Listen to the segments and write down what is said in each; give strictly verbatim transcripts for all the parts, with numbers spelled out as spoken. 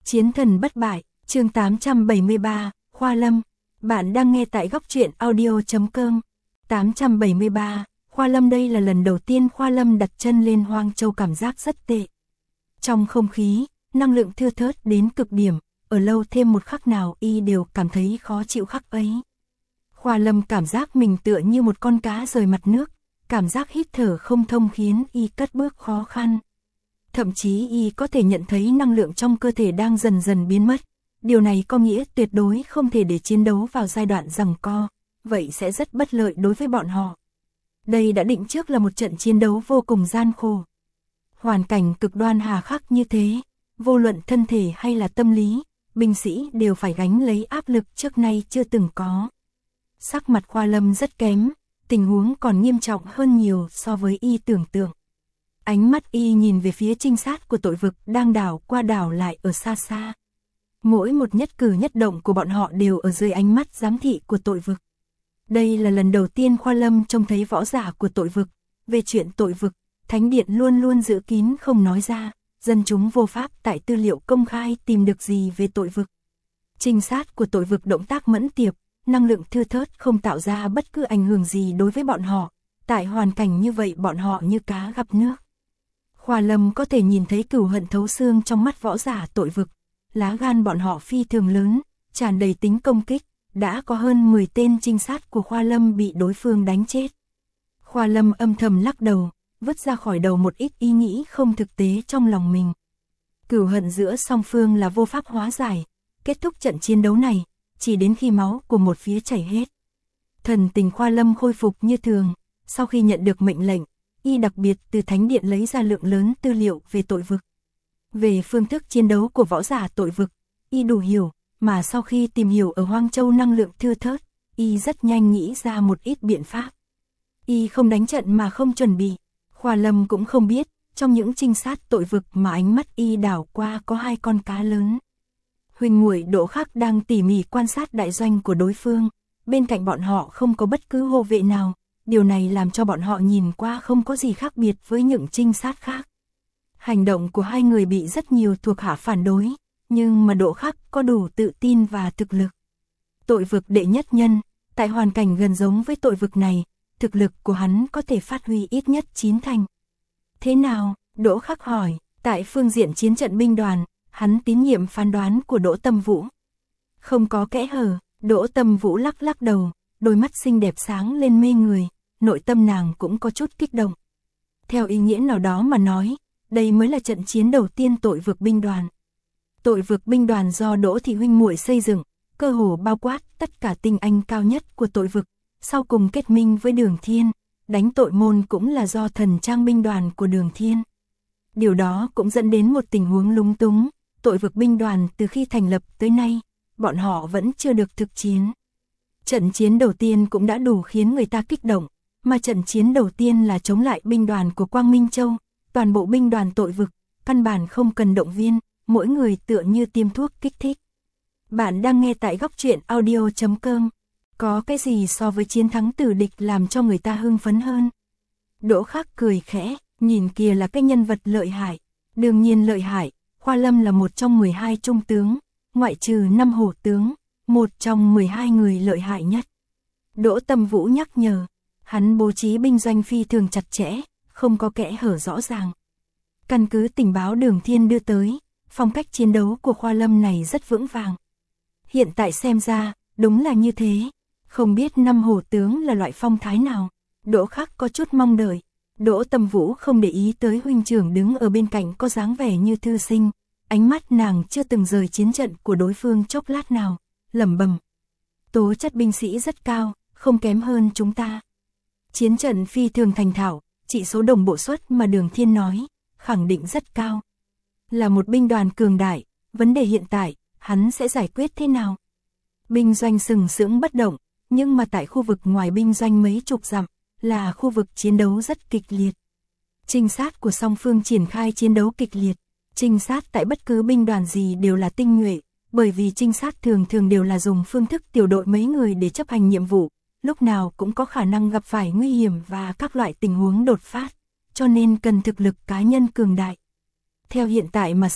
Chiến thần bất bại, chương tám trăm bảy mươi ba, Khoa Lâm. Bạn đang nghe tại góc truyện audio chấm com. tám trăm bảy mươi ba, Khoa Lâm. Đây là lần đầu tiên Khoa Lâm đặt chân lên Hoang Châu, cảm giác rất tệ. Trong không khí, năng lượng thưa thớt đến cực điểm, ở lâu thêm một khắc nào y đều cảm thấy khó chịu khắc ấy. Khoa Lâm cảm giác mình tựa như một con cá rời mặt nước, cảm giác hít thở không thông khiến y cất bước khó khăn. Thậm chí y có thể nhận thấy năng lượng trong cơ thể đang dần dần biến mất. Điều này có nghĩa tuyệt đối không thể để chiến đấu vào giai đoạn giằng co, vậy sẽ rất bất lợi đối với bọn họ. Đây đã định trước là một trận chiến đấu vô cùng gian khổ. Hoàn cảnh cực đoan hà khắc như thế, vô luận thân thể hay là tâm lý, binh sĩ đều phải gánh lấy áp lực trước nay chưa từng có. Sắc mặt Khoa Lâm rất kém, tình huống còn nghiêm trọng hơn nhiều so với y tưởng tượng. Ánh mắt y nhìn về phía trinh sát của tội vực đang đảo qua đảo lại ở xa xa. Mỗi một nhất cử nhất động của bọn họ đều ở dưới ánh mắt giám thị của tội vực. Đây là lần đầu tiên Khoa Lâm trông thấy võ giả của tội vực. Về chuyện tội vực, Thánh Điện luôn luôn giữ kín không nói ra, dân chúng vô pháp tại tư liệu công khai tìm được gì về tội vực. Trinh sát của tội vực động tác mẫn tiệp, năng lượng thưa thớt không tạo ra bất cứ ảnh hưởng gì đối với bọn họ. Tại hoàn cảnh như vậy bọn họ như cá gặp nước. Khoa Lâm có thể nhìn thấy cừu hận thấu xương trong mắt võ giả tội vực. Lá gan bọn họ phi thường lớn, tràn đầy tính công kích. Đã có hơn mười tên trinh sát của Khoa Lâm bị đối phương đánh chết. Khoa Lâm âm thầm lắc đầu, vứt ra khỏi đầu một ít ý nghĩ không thực tế trong lòng mình. Cừu hận giữa song phương là vô pháp hóa giải. Kết thúc trận chiến đấu này, chỉ đến khi máu của một phía chảy hết. Thần tình Khoa Lâm khôi phục như thường. Sau khi nhận được mệnh lệnh, y đặc biệt từ Thánh Điện lấy ra lượng lớn tư liệu về tội vực. Về phương thức chiến đấu của võ giả tội vực, y đủ hiểu, mà sau khi tìm hiểu ở Hoang Châu năng lượng thưa thớt, y rất nhanh nghĩ ra một ít biện pháp. Y không đánh trận mà không chuẩn bị. Khoa Lâm cũng không biết, trong những trinh sát tội vực mà ánh mắt y đảo qua có hai con cá lớn. Huỳnh Muội Đỗ Khắc đang tỉ mỉ quan sát đại doanh của đối phương, bên cạnh bọn họ không có bất cứ hộ vệ nào. Điều này làm cho bọn họ nhìn qua không có gì khác biệt với những trinh sát khác. Hành động của hai người bị rất nhiều thuộc hạ phản đối, nhưng mà Đỗ Khắc có đủ tự tin và thực lực. Tội vực đệ nhất nhân, tại hoàn cảnh gần giống với tội vực này, thực lực của hắn có thể phát huy ít nhất chín thành. Thế nào? Đỗ Khắc hỏi. Tại phương diện chiến trận binh đoàn, hắn tín nhiệm phán đoán của Đỗ Tâm Vũ. Không có kẽ hở. Đỗ Tâm Vũ lắc lắc đầu, đôi mắt xinh đẹp sáng lên mê người. Nội tâm nàng cũng có chút kích động. Theo ý nghĩa nào đó mà nói, đây mới là trận chiến đầu tiên tội vực binh đoàn. Tội vực binh đoàn do Đỗ Thị huynh muội xây dựng, cơ hồ bao quát tất cả tinh anh cao nhất của tội vực, sau cùng kết minh với Đường Thiên, đánh tội môn cũng là do thần trang binh đoàn của Đường Thiên. Điều đó cũng dẫn đến một tình huống lúng túng, tội vực binh đoàn từ khi thành lập tới nay, bọn họ vẫn chưa được thực chiến. Trận chiến đầu tiên cũng đã đủ khiến người ta kích động. Mà trận chiến đầu tiên là chống lại binh đoàn của Quang Minh Châu, toàn bộ binh đoàn tội vực, căn bản không cần động viên, mỗi người tựa như tiêm thuốc kích thích. Bạn đang nghe tại góc truyện audio chấm com. Có cái gì so với chiến thắng tử địch làm cho người ta hưng phấn hơn? Đỗ Khắc cười khẽ, nhìn kìa là cái nhân vật lợi hại. Đương nhiên lợi hại, Khoa Lâm là một trong mười hai trung tướng, ngoại trừ năm hổ tướng, một trong mười hai người lợi hại nhất. Đỗ Tâm Vũ nhắc nhở. Hắn bố trí binh doanh phi thường chặt chẽ, không có kẽ hở rõ ràng. Căn cứ tình báo Đường Thiên đưa tới, phong cách chiến đấu của Khoa Lâm này rất vững vàng. Hiện tại xem ra, đúng là như thế. Không biết năm hổ tướng là loại phong thái nào. Đỗ Khắc có chút mong đợi. Đỗ Tâm Vũ không để ý tới huynh trưởng đứng ở bên cạnh có dáng vẻ như thư sinh. Ánh mắt nàng chưa từng rời chiến trận của đối phương chốc lát nào, lẩm bẩm. Tố chất binh sĩ rất cao, không kém hơn chúng ta. Chiến trận phi thường thành thạo, chỉ số đồng bộ suất mà Đường Thiên nói, khẳng định rất cao. Là một binh đoàn cường đại, vấn đề hiện tại, hắn sẽ giải quyết thế nào? Binh doanh sừng sững bất động, nhưng mà tại khu vực ngoài binh doanh mấy chục dặm, là khu vực chiến đấu rất kịch liệt. Trinh sát của song phương triển khai chiến đấu kịch liệt. Trinh sát tại bất cứ binh đoàn gì đều là tinh nhuệ, bởi vì trinh sát thường thường đều là dùng phương thức tiểu đội mấy người để chấp hành nhiệm vụ. Lúc nào cũng có khả năng gặp phải nguy hiểm và các loại tình huống đột phát, cho nên cần thực lực cá nhân cường đại. Theo hiện tại mà xét,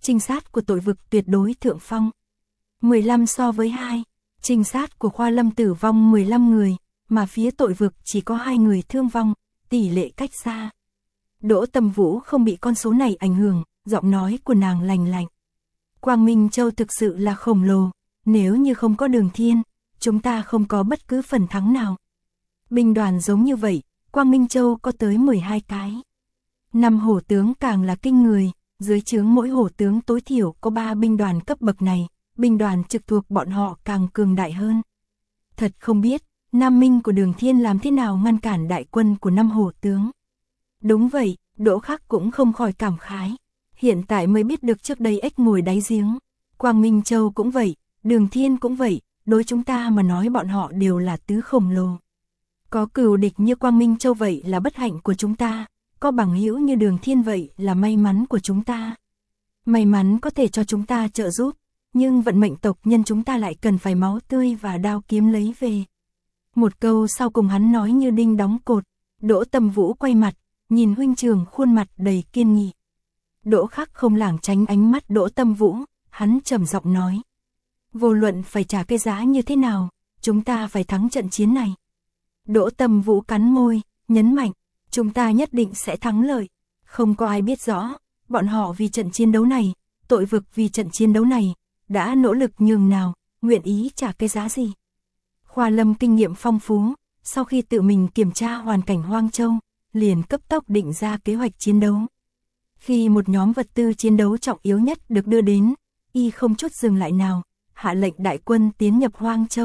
trinh sát của tội vực tuyệt đối thượng phong. mười lăm so với hai, trinh sát của Khoa Lâm tử vong mười lăm người, mà phía tội vực chỉ có hai người thương vong, tỷ lệ cách xa. Đỗ Tâm Vũ không bị con số này ảnh hưởng, giọng nói của nàng lành lạnh. Quang Minh Châu thực sự là khổng lồ, nếu như không có Đường Thiên, chúng ta không có bất cứ phần thắng nào. Binh đoàn giống như vậy, Quang Minh Châu có tới mười hai cái. Năm hổ tướng càng là kinh người, dưới trướng mỗi hổ tướng tối thiểu có ba binh đoàn cấp bậc này, binh đoàn trực thuộc bọn họ càng cường đại hơn. Thật không biết, Nam Minh của Đường Thiên làm thế nào ngăn cản đại quân của năm hổ tướng. Đúng vậy, Đỗ Khắc cũng không khỏi cảm khái. Hiện tại mới biết được trước đây ếch ngồi đáy giếng. Quang Minh Châu cũng vậy, Đường Thiên cũng vậy, đối chúng ta mà nói bọn họ đều là tứ khổng lồ. Có cừu địch như Quang Minh Châu vậy là bất hạnh của chúng ta, có bằng hữu như Đường Thiên vậy là may mắn của chúng ta. May mắn có thể cho chúng ta trợ giúp, nhưng vận mệnh tộc nhân chúng ta lại cần phải máu tươi và đao kiếm lấy về. Một câu sau cùng hắn nói như đinh đóng cột. Đỗ Tâm Vũ quay mặt, nhìn huynh trưởng khuôn mặt đầy kiên nghị. Đỗ Khắc không lảng tránh ánh mắt Đỗ Tâm Vũ, hắn trầm giọng nói. Vô luận phải trả cái giá như thế nào, chúng ta phải thắng trận chiến này. Đỗ Tâm Vũ cắn môi, nhấn mạnh, chúng ta nhất định sẽ thắng lợi. Không có ai biết rõ, bọn họ vì trận chiến đấu này, tội vực vì trận chiến đấu này, đã nỗ lực nhường nào, nguyện ý trả cái giá gì. Khoa Lâm kinh nghiệm phong phú, sau khi tự mình kiểm tra hoàn cảnh Hoang Châu, liền cấp tốc định ra kế hoạch chiến đấu. Khi một nhóm vật tư chiến đấu trọng yếu nhất được đưa đến, y không chút dừng lại nào, hạ lệnh đại quân tiến nhập Hoang Châu.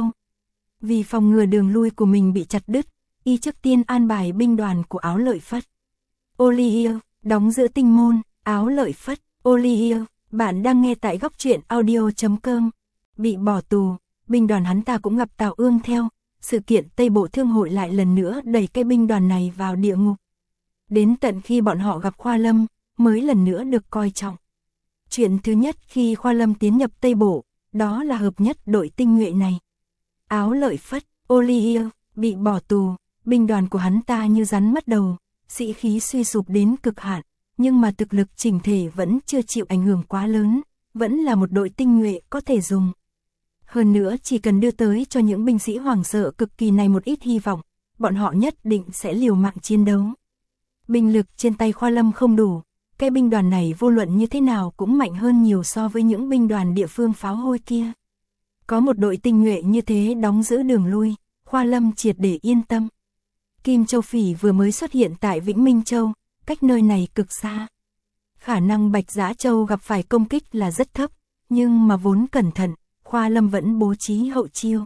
Vì phòng ngừa đường lui của mình bị chặt đứt, y trước tiên an bài binh đoàn của Áo Lợi Phất. Olivier, đóng giữa tinh môn, Áo Lợi Phất, Olivier, bạn đang nghe tại góc truyện audio chấm com. Bị bỏ tù, binh đoàn hắn ta cũng gặp Tào Ương theo, sự kiện Tây Bộ Thương hội lại lần nữa đẩy cái binh đoàn này vào địa ngục. Đến tận khi bọn họ gặp Khoa Lâm, mới lần nữa được coi trọng. Chuyện thứ nhất khi Khoa Lâm tiến nhập Tây Bộ, đó là hợp nhất đội tinh nhuệ này. Áo Lợi Phất, Olivier, bị bỏ tù, binh đoàn của hắn ta như rắn mất đầu, sĩ khí suy sụp đến cực hạn, nhưng mà thực lực chỉnh thể vẫn chưa chịu ảnh hưởng quá lớn, vẫn là một đội tinh nhuệ có thể dùng. Hơn nữa chỉ cần đưa tới cho những binh sĩ hoảng sợ cực kỳ này một ít hy vọng, bọn họ nhất định sẽ liều mạng chiến đấu. Binh lực trên tay Khoa Lâm không đủ, cái binh đoàn này vô luận như thế nào cũng mạnh hơn nhiều so với những binh đoàn địa phương pháo hôi kia. Có một đội tinh nhuệ như thế đóng giữ đường lui, Khoa Lâm triệt để yên tâm. Kim Châu Phỉ vừa mới xuất hiện tại Vĩnh Minh Châu, cách nơi này cực xa. Khả năng Bạch Giã Châu gặp phải công kích là rất thấp, nhưng mà vốn cẩn thận, Khoa Lâm vẫn bố trí hậu chiêu.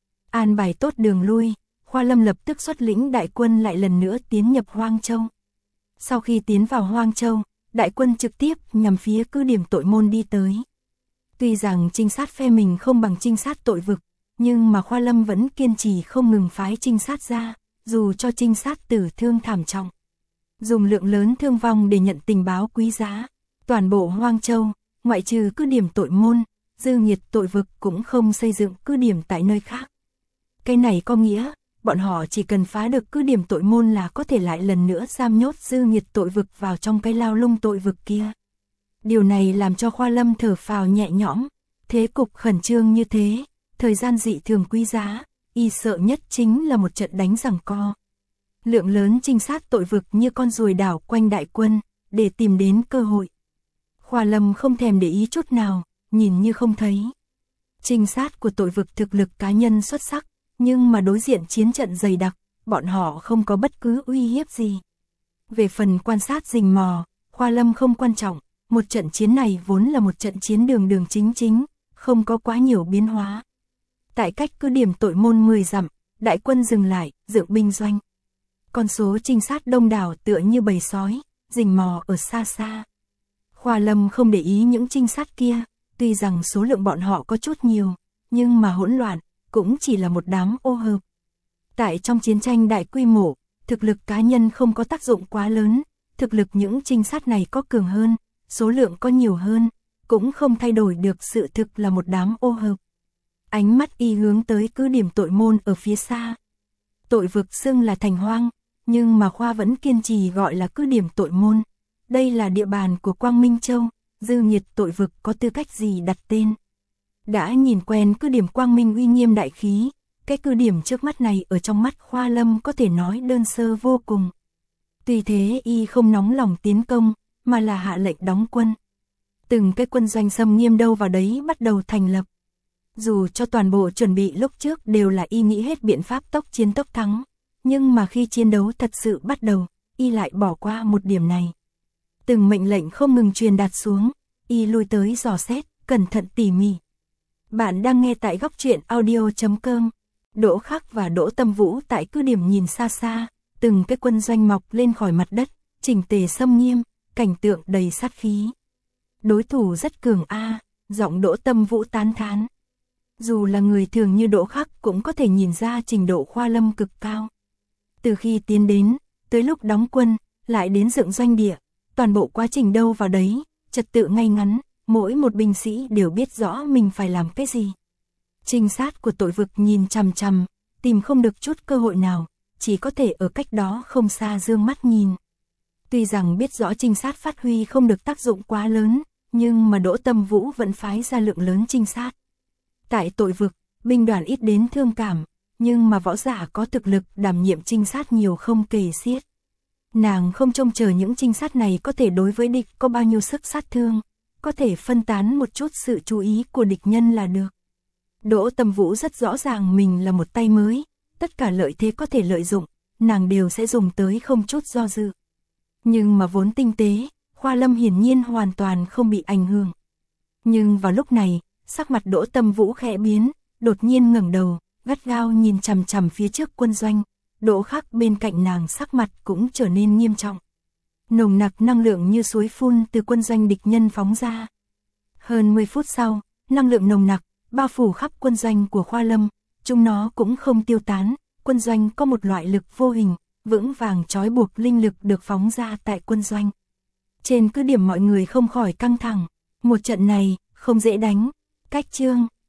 An bài tốt đường lui, Khoa Lâm lập tức xuất lĩnh đại quân lại lần nữa tiến nhập Hoang Châu. Sau khi tiến vào Hoang Châu, đại quân trực tiếp nhằm phía cứ điểm tội môn đi tới. Tuy rằng trinh sát phe mình không bằng trinh sát tội vực, nhưng mà Khoa Lâm vẫn kiên trì không ngừng phái trinh sát ra, dù cho trinh sát tử thương thảm trọng. Dùng lượng lớn thương vong để nhận tình báo quý giá. Toàn bộ Hoang Châu, ngoại trừ cứ điểm tội môn, Dư Nghiệt tội vực cũng không xây dựng cứ điểm tại nơi khác. Cái này có nghĩa, bọn họ chỉ cần phá được cứ điểm tội môn là có thể lại lần nữa giam nhốt Dư Nghiệt tội vực vào trong cái lao lung tội vực kia. Điều này làm cho Khoa Lâm thở phào nhẹ nhõm, thế cục khẩn trương như thế, thời gian dị thường quý giá, y sợ nhất chính là một trận đánh giằng co. Lượng lớn trinh sát tội vực như con ruồi đảo quanh đại quân, để tìm đến cơ hội. Khoa Lâm không thèm để ý chút nào, nhìn như không thấy. Trinh sát của tội vực thực lực cá nhân xuất sắc, nhưng mà đối diện chiến trận dày đặc, bọn họ không có bất cứ uy hiếp gì. Về phần quan sát rình mò, Khoa Lâm không quan trọng, một trận chiến này vốn là một trận chiến đường đường chính chính, không có quá nhiều biến hóa. Tại cách cứ điểm tội môn mười dặm, đại quân dừng lại, dựng binh doanh. Con số trinh sát đông đảo tựa như bầy sói, rình mò ở xa xa. Khoa Lâm không để ý những trinh sát kia, tuy rằng số lượng bọn họ có chút nhiều, nhưng mà hỗn loạn, cũng chỉ là một đám ô hợp. Tại trong chiến tranh đại quy mô, thực lực cá nhân không có tác dụng quá lớn, thực lực những trinh sát này có cường hơn, số lượng có nhiều hơn, cũng không thay đổi được sự thực là một đám ô hợp. Ánh mắt y hướng tới cứ điểm tội môn ở phía xa. Tội vực xưng là thành hoang, nhưng mà Khoa vẫn kiên trì gọi là cứ điểm tội môn. Đây là địa bàn của Quang Minh Châu, dư nhiệt tội vực có tư cách gì đặt tên. Đã nhìn quen cứ điểm quang minh uy nghiêm đại khí, cái cứ điểm trước mắt này ở trong mắt Khoa Lâm có thể nói đơn sơ vô cùng. Tuy thế y không nóng lòng tiến công, mà là hạ lệnh đóng quân. Từng cái quân doanh xâm nghiêm đâu vào đấy bắt đầu thành lập. Dù cho toàn bộ chuẩn bị lúc trước đều là y nghĩ hết biện pháp tốc chiến tốc thắng, nhưng mà khi chiến đấu thật sự bắt đầu, y lại bỏ qua một điểm này. Từng mệnh lệnh không ngừng truyền đạt xuống, y lui tới dò xét, cẩn thận tỉ mỉ. Bạn đang nghe tại góc truyện audio chấm com. Đỗ Khắc và Đỗ Tâm Vũ tại cứ điểm nhìn xa xa, từng cái quân doanh mọc lên khỏi mặt đất, chỉnh tề xâm nghiêm, cảnh tượng đầy sát khí. Đối thủ rất cường a, giọng Đỗ Tâm Vũ tán thán. Dù là người thường như Đỗ Khắc cũng có thể nhìn ra trình độ Khoa Lâm cực cao. Từ khi tiến đến, tới lúc đóng quân, lại đến dựng doanh địa, toàn bộ quá trình đâu vào đấy, trật tự ngay ngắn, mỗi một binh sĩ đều biết rõ mình phải làm cái gì. Trinh sát của tội vực nhìn chằm chằm, tìm không được chút cơ hội nào, chỉ có thể ở cách đó không xa dương mắt nhìn. Tuy rằng biết rõ trinh sát phát huy không được tác dụng quá lớn, nhưng mà Đỗ Tâm Vũ vẫn phái ra lượng lớn trinh sát. Tại tội vực, binh đoàn ít đến thương cảm, nhưng mà võ giả có thực lực đảm nhiệm trinh sát nhiều không kể xiết. Nàng không trông chờ những trinh sát này có thể đối với địch có bao nhiêu sức sát thương, có thể phân tán một chút sự chú ý của địch nhân là được. Đỗ Tâm Vũ rất rõ ràng mình là một tay mới, tất cả lợi thế có thể lợi dụng, nàng đều sẽ dùng tới không chút do dự. Nhưng mà vốn tinh tế, Khoa Lâm hiển nhiên hoàn toàn không bị ảnh hưởng. Nhưng vào lúc này, sắc mặt Đỗ Tâm Vũ khẽ biến, đột nhiên ngẩng đầu, gắt gao nhìn chằm chằm phía trước quân doanh. Đỗ Khắc bên cạnh nàng sắc mặt cũng trở nên nghiêm trọng. Nồng nặc năng lượng như suối phun từ quân doanh địch nhân phóng ra. Hơn mười phút sau, năng lượng nồng nặc bao phủ khắp quân doanh của Khoa Lâm, chúng nó cũng không tiêu tán, quân doanh có một loại lực vô hình, vững vàng trói buộc linh lực được phóng ra tại quân doanh. Trên cứ điểm mọi người không khỏi căng thẳng, một trận này không dễ đánh. Cách chương